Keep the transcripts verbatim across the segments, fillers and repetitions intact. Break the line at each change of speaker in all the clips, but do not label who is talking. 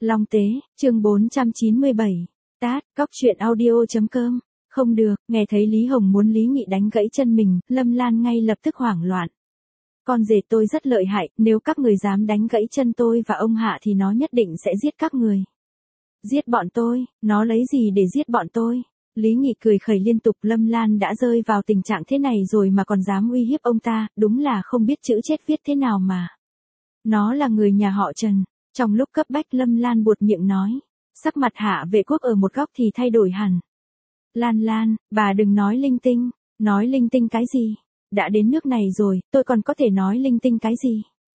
Long Tế, chương bốn trăm chín mươi bảy. Tát, cóc truyện audio.com. Không được, nghe thấy Lý Hồng muốn Lý Nghị đánh gãy chân mình, Lâm Lan ngay lập tức hoảng loạn. Con rể tôi rất lợi hại, nếu các người dám đánh gãy chân tôi và ông Hạ thì nó nhất định sẽ giết các người. Giết bọn tôi, nó lấy gì để giết bọn tôi? Lý Nghị cười khẩy liên tục. Lâm Lan đã rơi vào tình trạng thế này rồi mà còn dám uy hiếp ông ta, đúng là không biết chữ chết viết thế nào mà. Nó là người nhà họ Trần. Trong lúc cấp bách Lâm Lan buột miệng nói. Sắc mặt Hạ Vệ Quốc ở một góc thì thay đổi hẳn. Lan Lan, bà đừng nói linh tinh. Nói linh tinh cái gì? Đã đến nước này rồi, tôi còn có thể nói linh tinh cái gì?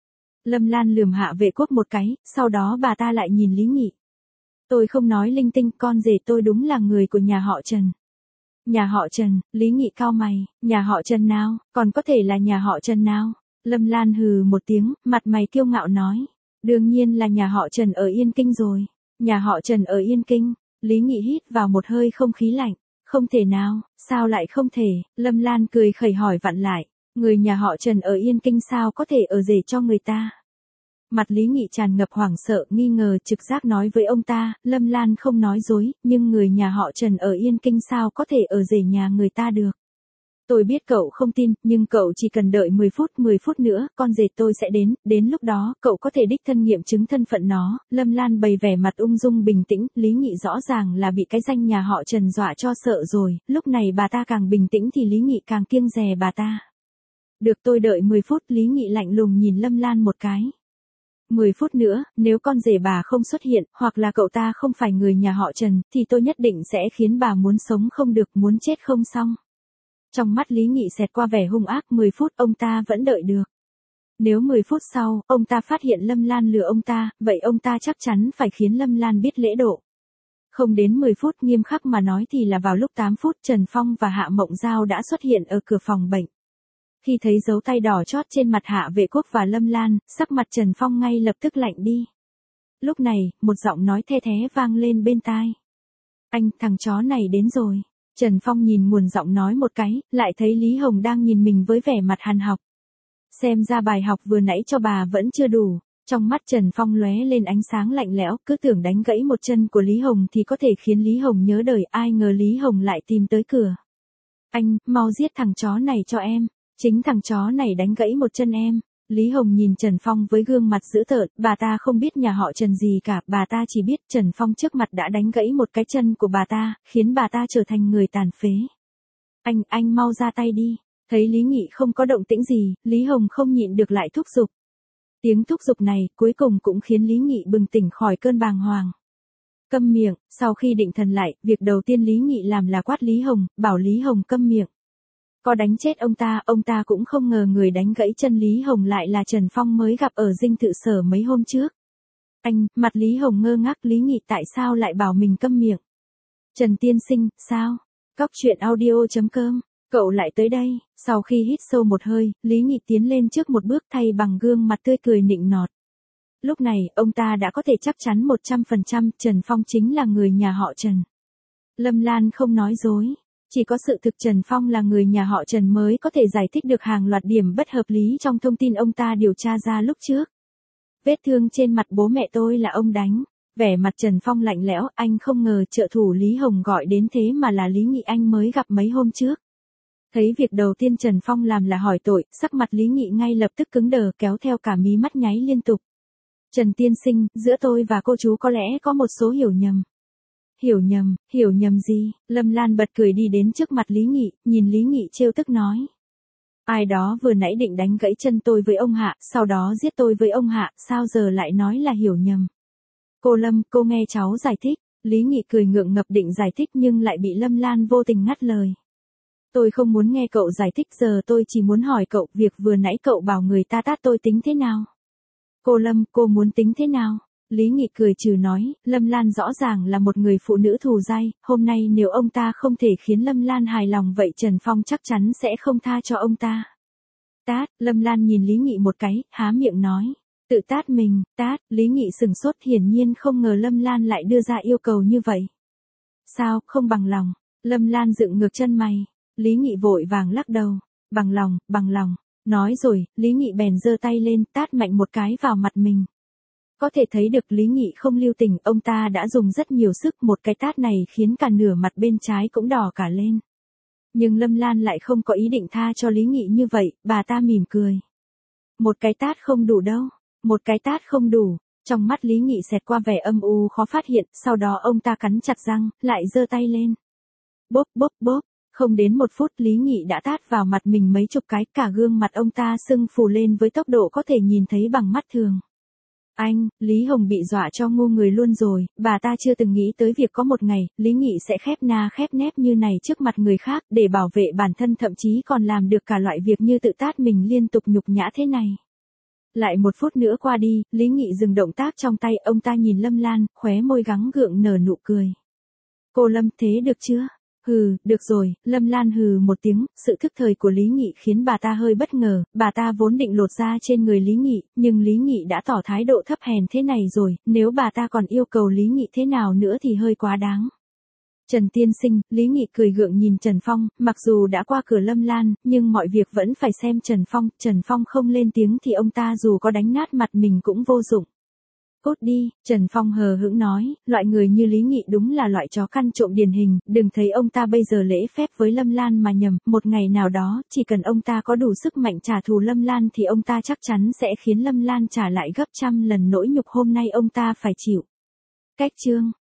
Lâm Lan lườm Hạ Vệ Quốc một cái, sau đó bà ta lại nhìn Lý Nghị. Tôi không nói linh tinh, con rể tôi đúng là người của nhà họ Trần. Nhà họ Trần, Lý Nghị cau mày, nhà họ Trần nào, còn có thể là nhà họ Trần nào? Lâm Lan hừ một tiếng, mặt mày kiêu ngạo nói. Đương nhiên là nhà họ Trần ở Yên Kinh rồi. Nhà họ Trần ở Yên Kinh. Lý Nghị hít vào một hơi không khí lạnh. Không thể nào, sao lại không thể? Lâm Lan cười khẩy hỏi vặn lại. Người nhà họ Trần ở Yên Kinh sao có thể ở rể cho người ta? Mặt Lý Nghị tràn ngập hoảng sợ, nghi ngờ, trực giác nói với ông ta, Lâm Lan không nói dối, nhưng người nhà họ Trần ở Yên Kinh sao có thể ở rể nhà người ta được. Tôi biết cậu không tin, nhưng cậu chỉ cần đợi mười phút, mười phút nữa, con rể tôi sẽ đến, đến lúc đó, cậu có thể đích thân nghiệm chứng thân phận nó. Lâm Lan bày vẻ mặt ung dung bình tĩnh, Lý Nghị rõ ràng là bị cái danh nhà họ Trần dọa cho sợ rồi, lúc này bà ta càng bình tĩnh thì Lý Nghị càng kiêng dè bà ta. Được, tôi đợi mười phút, Lý Nghị lạnh lùng nhìn Lâm Lan một cái. mười phút nữa, nếu con rể bà không xuất hiện, hoặc là cậu ta không phải người nhà họ Trần, thì tôi nhất định sẽ khiến bà muốn sống không được, muốn chết không xong. Trong mắt Lý Nghị xẹt qua vẻ hung ác. Mười phút ông ta vẫn đợi được. Nếu mười phút sau, ông ta phát hiện Lâm Lan lừa ông ta, vậy ông ta chắc chắn phải khiến Lâm Lan biết lễ độ. Không đến mười phút, nghiêm khắc mà nói thì là vào lúc tám phút, Trần Phong và Hạ Mộng Giao đã xuất hiện ở cửa phòng bệnh. Khi thấy dấu tay đỏ chót trên mặt Hạ Vệ Quốc và Lâm Lan, sắc mặt Trần Phong ngay lập tức lạnh đi. Lúc này, một giọng nói the thé vang lên bên tai. Anh, thằng chó này đến rồi. Trần Phong nhìn nguồn giọng nói một cái, lại thấy Lý Hồng đang nhìn mình với vẻ mặt hằn học. Xem ra bài học vừa nãy cho bà vẫn chưa đủ. Trong mắt Trần Phong lóe lên ánh sáng lạnh lẽo, cứ tưởng đánh gãy một chân của Lý Hồng thì có thể khiến Lý Hồng nhớ đời, ai ngờ Lý Hồng lại tìm tới cửa. Anh, mau giết thằng chó này cho em. Chính thằng chó này đánh gãy một chân em. Lý Hồng nhìn Trần Phong với gương mặt dữ tợn, bà ta không biết nhà họ Trần gì cả, bà ta chỉ biết Trần Phong trước mặt đã đánh gãy một cái chân của bà ta, khiến bà ta trở thành người tàn phế. Anh, anh mau ra tay đi. Thấy Lý Nghị không có động tĩnh gì, Lý Hồng không nhịn được lại thúc giục. Tiếng thúc giục này cuối cùng cũng khiến Lý Nghị bừng tỉnh khỏi cơn bàng hoàng. Câm miệng. Sau khi định thần lại, việc đầu tiên Lý Nghị làm là quát Lý Hồng, bảo Lý Hồng câm miệng. Có đánh chết ông ta, ông ta cũng không ngờ người đánh gãy chân Lý Hồng lại là Trần Phong mới gặp ở dinh thự sở mấy hôm trước. Anh, mặt Lý Hồng ngơ ngác. Lý Nghị tại sao lại bảo mình câm miệng? Trần tiên sinh, sao? Cóc truyện audio.com, cậu lại tới đây. Sau khi hít sâu một hơi, Lý Nghị tiến lên trước một bước thay bằng gương mặt tươi cười nịnh nọt. Lúc này, ông ta đã có thể chắc chắn một trăm phần trăm Trần Phong chính là người nhà họ Trần. Lâm Lan không nói dối. Chỉ có sự thực Trần Phong là người nhà họ Trần mới có thể giải thích được hàng loạt điểm bất hợp lý trong thông tin ông ta điều tra ra lúc trước. Vết thương trên mặt bố mẹ tôi là ông đánh. Vẻ mặt Trần Phong lạnh lẽo, anh không ngờ trợ thủ Lý Hồng gọi đến thế mà là Lý Nghị anh mới gặp mấy hôm trước. Thấy việc đầu tiên Trần Phong làm là hỏi tội, sắc mặt Lý Nghị ngay lập tức cứng đờ, kéo theo cả mí mắt nháy liên tục. Trần tiên sinh, giữa tôi và cô chú có lẽ có một số hiểu nhầm. Hiểu nhầm, hiểu nhầm gì? Lâm Lan bật cười đi đến trước mặt Lý Nghị, nhìn Lý Nghị trêu tức nói. Ai đó vừa nãy định đánh gãy chân tôi với ông Hạ, sau đó giết tôi với ông Hạ, sao giờ lại nói là hiểu nhầm? Cô Lâm, cô nghe cháu giải thích. Lý Nghị cười ngượng ngập định giải thích nhưng lại bị Lâm Lan vô tình ngắt lời. Tôi không muốn nghe cậu giải thích, giờ tôi chỉ muốn hỏi cậu, việc vừa nãy cậu bảo người ta tát tôi tính thế nào? Cô Lâm, cô muốn tính thế nào? Lý Nghị cười trừ nói, Lâm Lan rõ ràng là một người phụ nữ thù dai, hôm nay nếu ông ta không thể khiến Lâm Lan hài lòng vậy Trần Phong chắc chắn sẽ không tha cho ông ta. Tát, Lâm Lan nhìn Lý Nghị một cái, há miệng nói. Tự tát mình, tát, Lý Nghị sừng sốt, hiển nhiên không ngờ Lâm Lan lại đưa ra yêu cầu như vậy. Sao, không bằng lòng? Lâm Lan dựng ngược chân mày. Lý Nghị vội vàng lắc đầu. Bằng lòng, bằng lòng. Nói rồi, Lý Nghị bèn giơ tay lên, tát mạnh một cái vào mặt mình. Có thể thấy được Lý Nghị không lưu tình, ông ta đã dùng rất nhiều sức, một cái tát này khiến cả nửa mặt bên trái cũng đỏ cả lên. Nhưng Lâm Lan lại không có ý định tha cho Lý Nghị như vậy, bà ta mỉm cười. Một cái tát không đủ đâu, một cái tát không đủ. Trong mắt Lý Nghị xẹt qua vẻ âm u khó phát hiện, sau đó ông ta cắn chặt răng, lại giơ tay lên. Bốp bốp bốp, không đến một phút Lý Nghị đã tát vào mặt mình mấy chục cái, cả gương mặt ông ta sưng phù lên với tốc độ có thể nhìn thấy bằng mắt thường. Anh, Lý Hồng bị dọa cho ngu người luôn rồi, bà ta chưa từng nghĩ tới việc có một ngày, Lý Nghị sẽ khép na khép nép như này trước mặt người khác, để bảo vệ bản thân, thậm chí còn làm được cả loại việc như tự tát mình liên tục nhục nhã thế này. Lại một phút nữa qua đi, Lý Nghị dừng động tác trong tay, ông ta nhìn Lâm Lan, khóe môi gắng gượng nở nụ cười. Cô Lâm, thế được chưa? Hừ, được rồi, Lâm Lan hừ một tiếng, sự thức thời của Lý Nghị khiến bà ta hơi bất ngờ, bà ta vốn định lột da trên người Lý Nghị, nhưng Lý Nghị đã tỏ thái độ thấp hèn thế này rồi, nếu bà ta còn yêu cầu Lý Nghị thế nào nữa thì hơi quá đáng. Trần tiên sinh, Lý Nghị cười gượng nhìn Trần Phong, mặc dù đã qua cửa Lâm Lan, nhưng mọi việc vẫn phải xem Trần Phong, Trần Phong không lên tiếng thì ông ta dù có đánh nát mặt mình cũng vô dụng. Cút đi, Trần Phong hờ hững nói, loại người như Lý Nghị đúng là loại chó căn trộm điển hình, đừng thấy ông ta bây giờ lễ phép với Lâm Lan mà nhầm, một ngày nào đó, chỉ cần ông ta có đủ sức mạnh trả thù Lâm Lan thì ông ta chắc chắn sẽ khiến Lâm Lan trả lại gấp trăm lần nỗi nhục hôm nay ông ta phải chịu. Cách chương